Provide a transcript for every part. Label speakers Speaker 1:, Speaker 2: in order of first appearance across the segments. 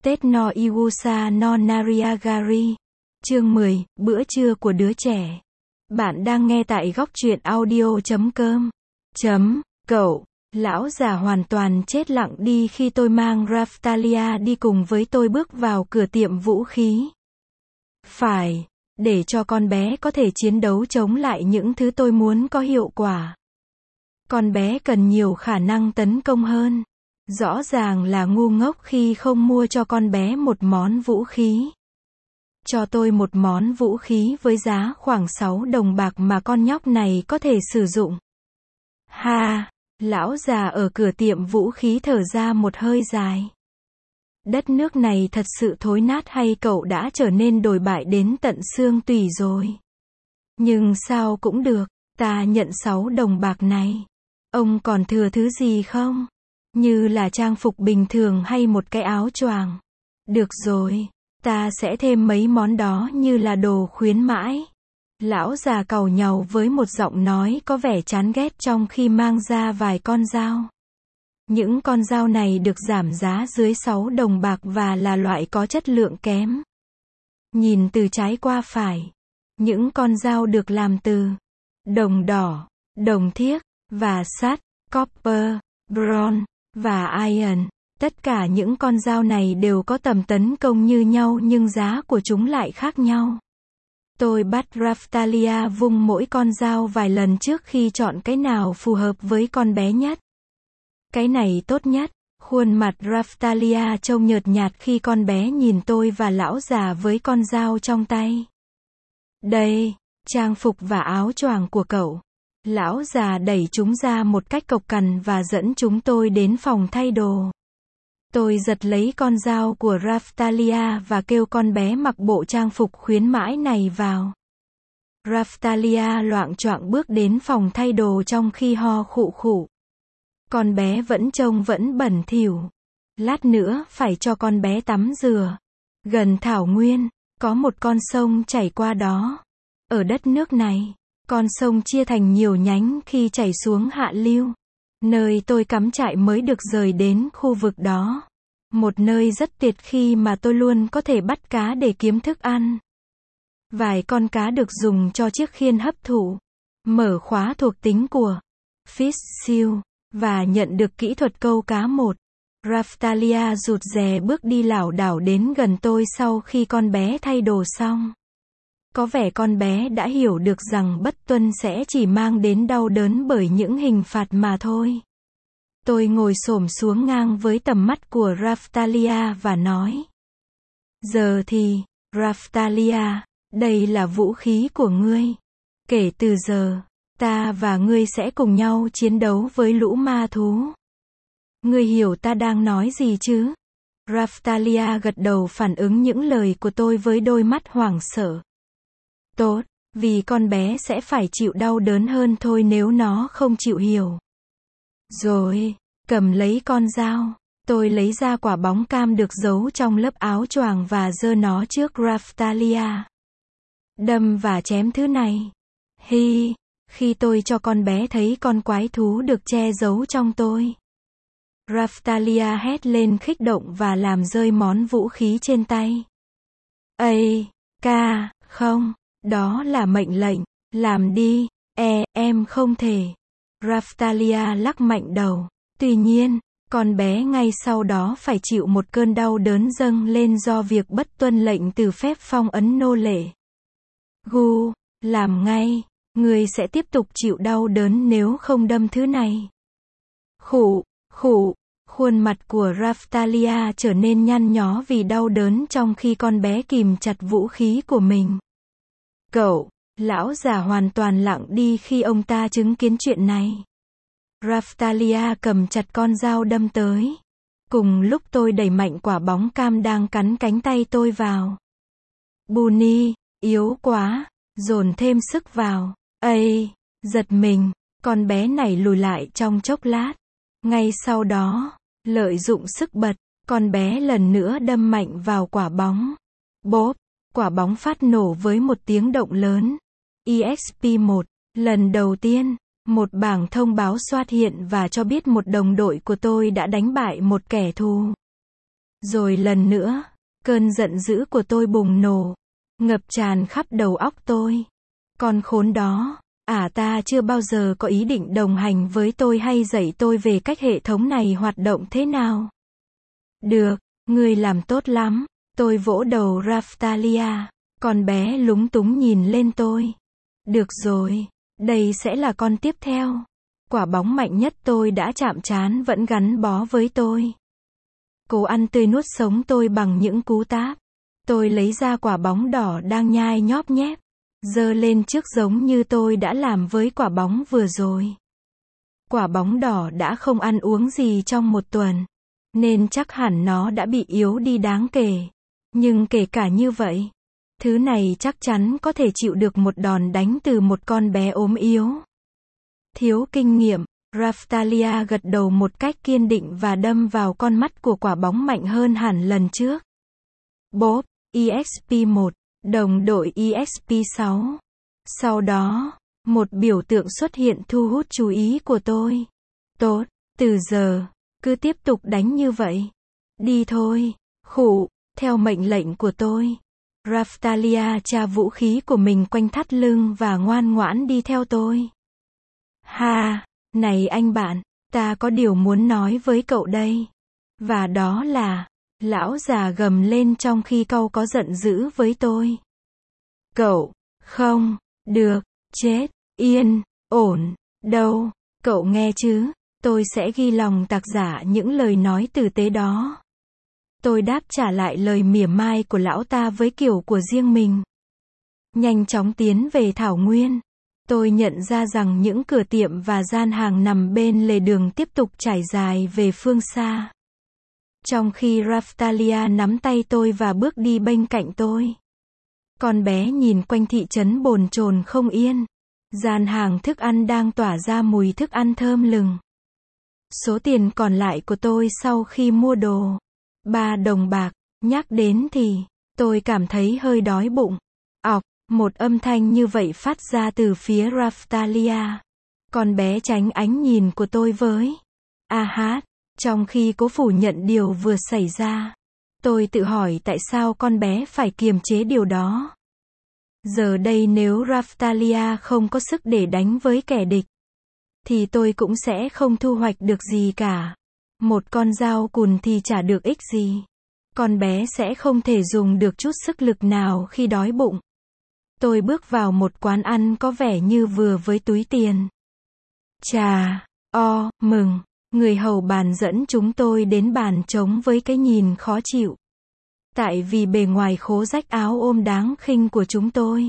Speaker 1: Tết no Iwusa no Nariagari. Chương 10, bữa trưa của đứa trẻ. Bạn đang nghe tại góc truyện audio.com. Cậu, lão già hoàn toàn chết lặng đi khi tôi mang Raphtalia đi cùng với tôi bước vào cửa tiệm vũ khí. Phải, để cho con bé có thể chiến đấu chống lại những thứ tôi muốn có hiệu quả. Con bé cần nhiều khả năng tấn công hơn. Rõ ràng là ngu ngốc khi không mua cho con bé một món vũ khí. Cho tôi một món vũ khí với giá khoảng 6 đồng bạc mà con nhóc này có thể sử dụng. Ha, lão già ở cửa tiệm vũ khí thở ra một hơi dài. Đất nước này thật sự thối nát hay cậu đã trở nên đồi bại đến tận xương tủy rồi? Nhưng sao cũng được, ta nhận 6 đồng bạc này. Ông còn thừa thứ gì không? Như là trang phục bình thường hay một cái áo choàng. Được rồi, ta sẽ thêm mấy món đó như là đồ khuyến mãi. Lão già càu nhàu với một giọng nói có vẻ chán ghét trong khi mang ra vài con dao. Những con dao này được giảm giá dưới 6 đồng bạc và là loại có chất lượng kém. Nhìn từ trái qua phải, những con dao được làm từ đồng đỏ, đồng thiếc, và sắt, copper, bronze, và iron. Tất cả những con dao này đều có tầm tấn công như nhau nhưng giá của chúng lại khác nhau. Tôi bắt Raphtalia vung mỗi con dao vài lần trước khi chọn cái nào phù hợp với con bé nhất. Cái này tốt nhất. Khuôn mặt Raphtalia trông nhợt nhạt khi con bé nhìn tôi và lão già với con dao trong tay. Đây, trang phục và áo choàng của cậu. Lão già đẩy chúng ra một cách cộc cằn và dẫn chúng tôi đến phòng thay đồ. Tôi giật lấy con dao của Raphtalia và kêu con bé mặc bộ trang phục khuyến mãi này vào. Raphtalia loạng choạng bước đến phòng thay đồ trong khi ho khụ khụ. Con bé vẫn bẩn thỉu. Lát nữa phải cho con bé tắm rửa. Gần thảo nguyên, có một con sông chảy qua đó. Ở đất nước này, con sông chia thành nhiều nhánh khi chảy xuống hạ lưu. Nơi tôi cắm trại mới được rời đến khu vực đó. Một nơi rất tuyệt khi mà tôi luôn có thể bắt cá để kiếm thức ăn. Vài con cá được dùng cho chiếc khiên hấp thụ. Mở khóa thuộc tính của Fish Seal và nhận được kỹ thuật câu cá 1. Raphtalia rụt rè bước đi lảo đảo đến gần tôi sau khi con bé thay đồ xong. Có vẻ con bé đã hiểu được rằng bất tuân sẽ chỉ mang đến đau đớn bởi những hình phạt mà thôi. Tôi ngồi xổm xuống ngang với tầm mắt của Raphtalia và nói. Giờ thì, Raphtalia, đây là vũ khí của ngươi. Kể từ giờ, ta và ngươi sẽ cùng nhau chiến đấu với lũ ma thú. Ngươi hiểu ta đang nói gì chứ? Raphtalia gật đầu phản ứng những lời của tôi với đôi mắt hoảng sợ. Tốt, vì con bé sẽ phải chịu đau đớn hơn thôi nếu nó không chịu hiểu. Rồi, cầm lấy con dao. Tôi lấy ra quả bóng cam được giấu trong lớp áo choàng và giơ nó trước Raphtalia. Đâm và chém thứ này. Hi, khi tôi cho con bé thấy con quái thú được che giấu trong tôi. Raphtalia hét lên khích động và làm rơi món vũ khí trên tay. Ây, ca, không, đó là mệnh lệnh, làm đi, em không thể. Raphtalia lắc mạnh đầu. Tuy nhiên, con bé ngay sau đó phải chịu một cơn đau đớn dâng lên do việc bất tuân lệnh từ phép phong ấn nô lệ. Gu, làm ngay, ngươi sẽ tiếp tục chịu đau đớn nếu không đâm thứ này. Khụ, khuôn mặt của Raphtalia trở nên nhăn nhó vì đau đớn trong khi con bé kìm chặt vũ khí của mình. Cậu, lão già hoàn toàn lặng đi khi ông ta chứng kiến chuyện này. Raphtalia cầm chặt con dao đâm tới. Cùng lúc tôi đẩy mạnh quả bóng cam đang cắn cánh tay tôi vào. Bunny, yếu quá, dồn thêm sức vào. Ây, giật mình, con bé này lùi lại trong chốc lát. Ngay sau đó, lợi dụng sức bật, con bé lần nữa đâm mạnh vào quả bóng. Bốp, quả bóng phát nổ với một tiếng động lớn. EXP1, lần đầu tiên, một bảng thông báo xuất hiện và cho biết một đồng đội của tôi đã đánh bại một kẻ thù. Rồi lần nữa, cơn giận dữ của tôi bùng nổ, ngập tràn khắp đầu óc tôi. Con khốn đó, ta chưa bao giờ có ý định đồng hành với tôi hay dạy tôi về cách hệ thống này hoạt động thế nào. Được, ngươi làm tốt lắm. Tôi vỗ đầu Raphtalia. Con bé lúng túng nhìn lên tôi. Được rồi, đây sẽ là con tiếp theo. Quả bóng mạnh nhất tôi đã chạm trán vẫn gắn bó với tôi. Cố ăn tươi nuốt sống tôi bằng những cú táp. Tôi lấy ra quả bóng đỏ đang nhai nhóp nhép, giơ lên trước giống như tôi đã làm với quả bóng vừa rồi. Quả bóng đỏ đã không ăn uống gì trong một tuần, nên chắc hẳn nó đã bị yếu đi đáng kể. Nhưng kể cả như vậy, thứ này chắc chắn có thể chịu được một đòn đánh từ một con bé ốm yếu. Thiếu kinh nghiệm, Raphtalia gật đầu một cách kiên định và đâm vào con mắt của quả bóng mạnh hơn hẳn lần trước. Bốp, EXP1, đồng đội EXP6. Sau đó, một biểu tượng xuất hiện thu hút chú ý của tôi. Tốt, từ giờ, cứ tiếp tục đánh như vậy. Đi thôi, khụ, theo mệnh lệnh của tôi. Raphtalia tra vũ khí của mình quanh thắt lưng và ngoan ngoãn đi theo tôi. Ha, này anh bạn, ta có điều muốn nói với cậu đây. Và đó là, lão già gầm lên trong khi cau có giận dữ với tôi. Cậu, không, được, chết, yên, ổn, đâu, cậu nghe chứ, tôi sẽ ghi lòng tạc giả những lời nói tử tế đó. Tôi đáp trả lại lời mỉa mai của lão ta với kiểu của riêng mình. Nhanh chóng tiến về thảo nguyên. Tôi nhận ra rằng những cửa tiệm và gian hàng nằm bên lề đường tiếp tục trải dài về phương xa. Trong khi Raphtalia nắm tay tôi và bước đi bên cạnh tôi. Con bé nhìn quanh thị trấn bồn chồn không yên. Gian hàng thức ăn đang tỏa ra mùi thức ăn thơm lừng. Số tiền còn lại của tôi sau khi mua đồ, 3 đồng bạc, nhắc đến thì, tôi cảm thấy hơi đói bụng. Ọc, một âm thanh như vậy phát ra từ phía Raphtalia. Con bé tránh ánh nhìn của tôi với hát, trong khi cố phủ nhận điều vừa xảy ra. Tôi tự hỏi tại sao con bé phải kiềm chế điều đó. Giờ đây nếu Raphtalia không có sức để đánh với kẻ địch, thì tôi cũng sẽ không thu hoạch được gì cả. Một con dao cùn thì chả được ích gì. Con bé sẽ không thể dùng được chút sức lực nào khi đói bụng. Tôi bước vào một quán ăn có vẻ như vừa với túi tiền. Chà, mừng. Người hầu bàn dẫn chúng tôi đến bàn trống với cái nhìn khó chịu. Tại vì bề ngoài khố rách áo ôm đáng khinh của chúng tôi.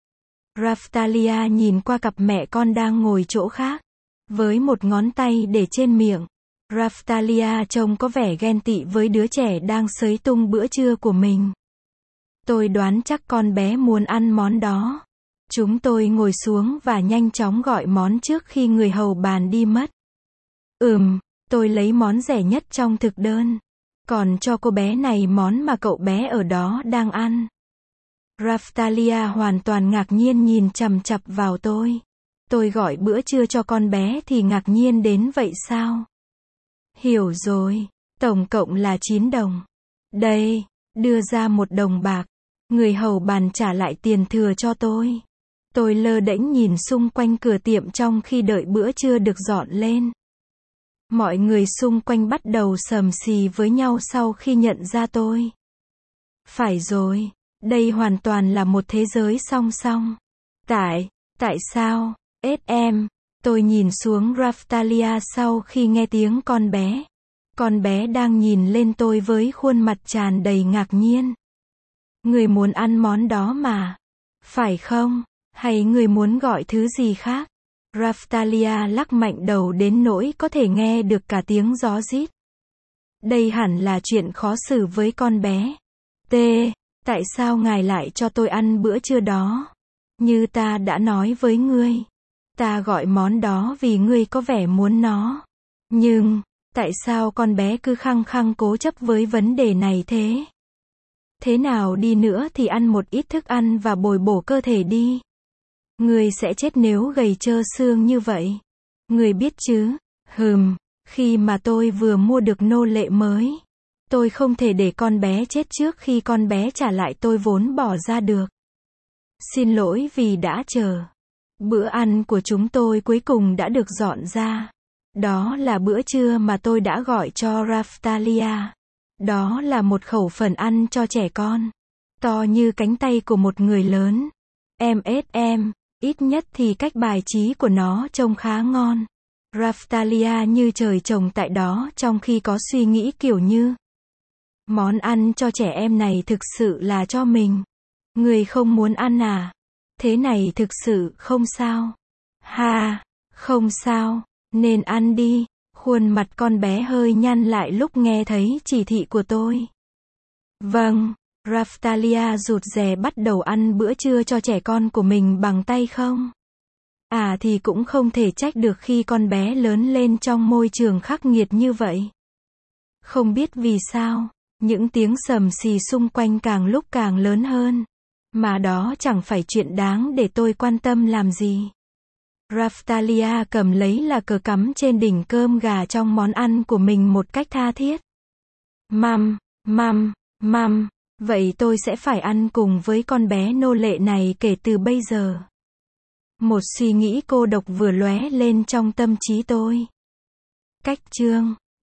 Speaker 1: Raphtalia nhìn qua cặp mẹ con đang ngồi chỗ khác, với một ngón tay để trên miệng. Raphtalia trông có vẻ ghen tị với đứa trẻ đang xới tung bữa trưa của mình. Tôi đoán chắc con bé muốn ăn món đó. Chúng tôi ngồi xuống và nhanh chóng gọi món trước khi người hầu bàn đi mất. Tôi lấy món rẻ nhất trong thực đơn. Còn cho cô bé này món mà cậu bé ở đó đang ăn. Raphtalia hoàn toàn ngạc nhiên nhìn chằm chằm vào tôi. Tôi gọi bữa trưa cho con bé thì ngạc nhiên đến vậy sao? Hiểu rồi, tổng cộng là 9 đồng. Đây, đưa ra 1 đồng bạc. Người hầu bàn trả lại tiền thừa cho tôi. Tôi lơ đễnh nhìn xung quanh cửa tiệm trong khi đợi bữa trưa được dọn lên. Mọi người xung quanh bắt đầu xầm xì với nhau sau khi nhận ra tôi. Phải rồi, đây hoàn toàn là một thế giới song song. Tại sao, SM? Tôi nhìn xuống Raphtalia sau khi nghe tiếng con bé. Con bé đang nhìn lên tôi với khuôn mặt tràn đầy ngạc nhiên. Người muốn ăn món đó mà. Phải không? Hay người muốn gọi thứ gì khác? Raphtalia lắc mạnh đầu đến nỗi có thể nghe được cả tiếng gió rít. Đây hẳn là chuyện khó xử với con bé. Tại sao ngài lại cho tôi ăn bữa trưa đó? Như ta đã nói với ngươi. Ta gọi món đó vì ngươi có vẻ muốn nó. Nhưng, tại sao con bé cứ khăng khăng cố chấp với vấn đề này thế? Thế nào đi nữa thì ăn một ít thức ăn và bồi bổ cơ thể đi. Ngươi sẽ chết nếu gầy trơ xương như vậy. Ngươi biết chứ? Khi mà tôi vừa mua được nô lệ mới, Tôi không thể để con bé chết trước khi con bé trả lại tôi vốn bỏ ra được. Xin lỗi vì đã chờ. Bữa ăn của chúng tôi cuối cùng đã được dọn ra. Đó là bữa trưa mà tôi đã gọi cho Raftalia. Đó là một khẩu phần ăn cho trẻ con. To như cánh tay của một người lớn. MSM, ít nhất thì cách bài trí của nó trông khá ngon. Raftalia như trời trồng tại đó trong khi có suy nghĩ kiểu như: món ăn cho trẻ em này thực sự là cho mình. Người không muốn ăn à? Thế này thực sự không sao. Ha, không sao, nên ăn đi. Khuôn mặt con bé hơi nhăn lại lúc nghe thấy chỉ thị của tôi. Vâng, Raftalia rụt rè bắt đầu ăn bữa trưa cho trẻ con của mình bằng tay không? À thì cũng không thể trách được khi con bé lớn lên trong môi trường khắc nghiệt như vậy. Không biết vì sao, những tiếng sầm xì xung quanh càng lúc càng lớn hơn. Mà đó chẳng phải chuyện đáng để tôi quan tâm làm gì. Raftalia cầm lấy là cờ cắm trên đỉnh cơm gà trong món ăn của mình một cách tha thiết. Măm, măm, măm, vậy tôi sẽ phải ăn cùng với con bé nô lệ này kể từ bây giờ. Một suy nghĩ cô độc vừa lóe lên trong tâm trí tôi. Cách chương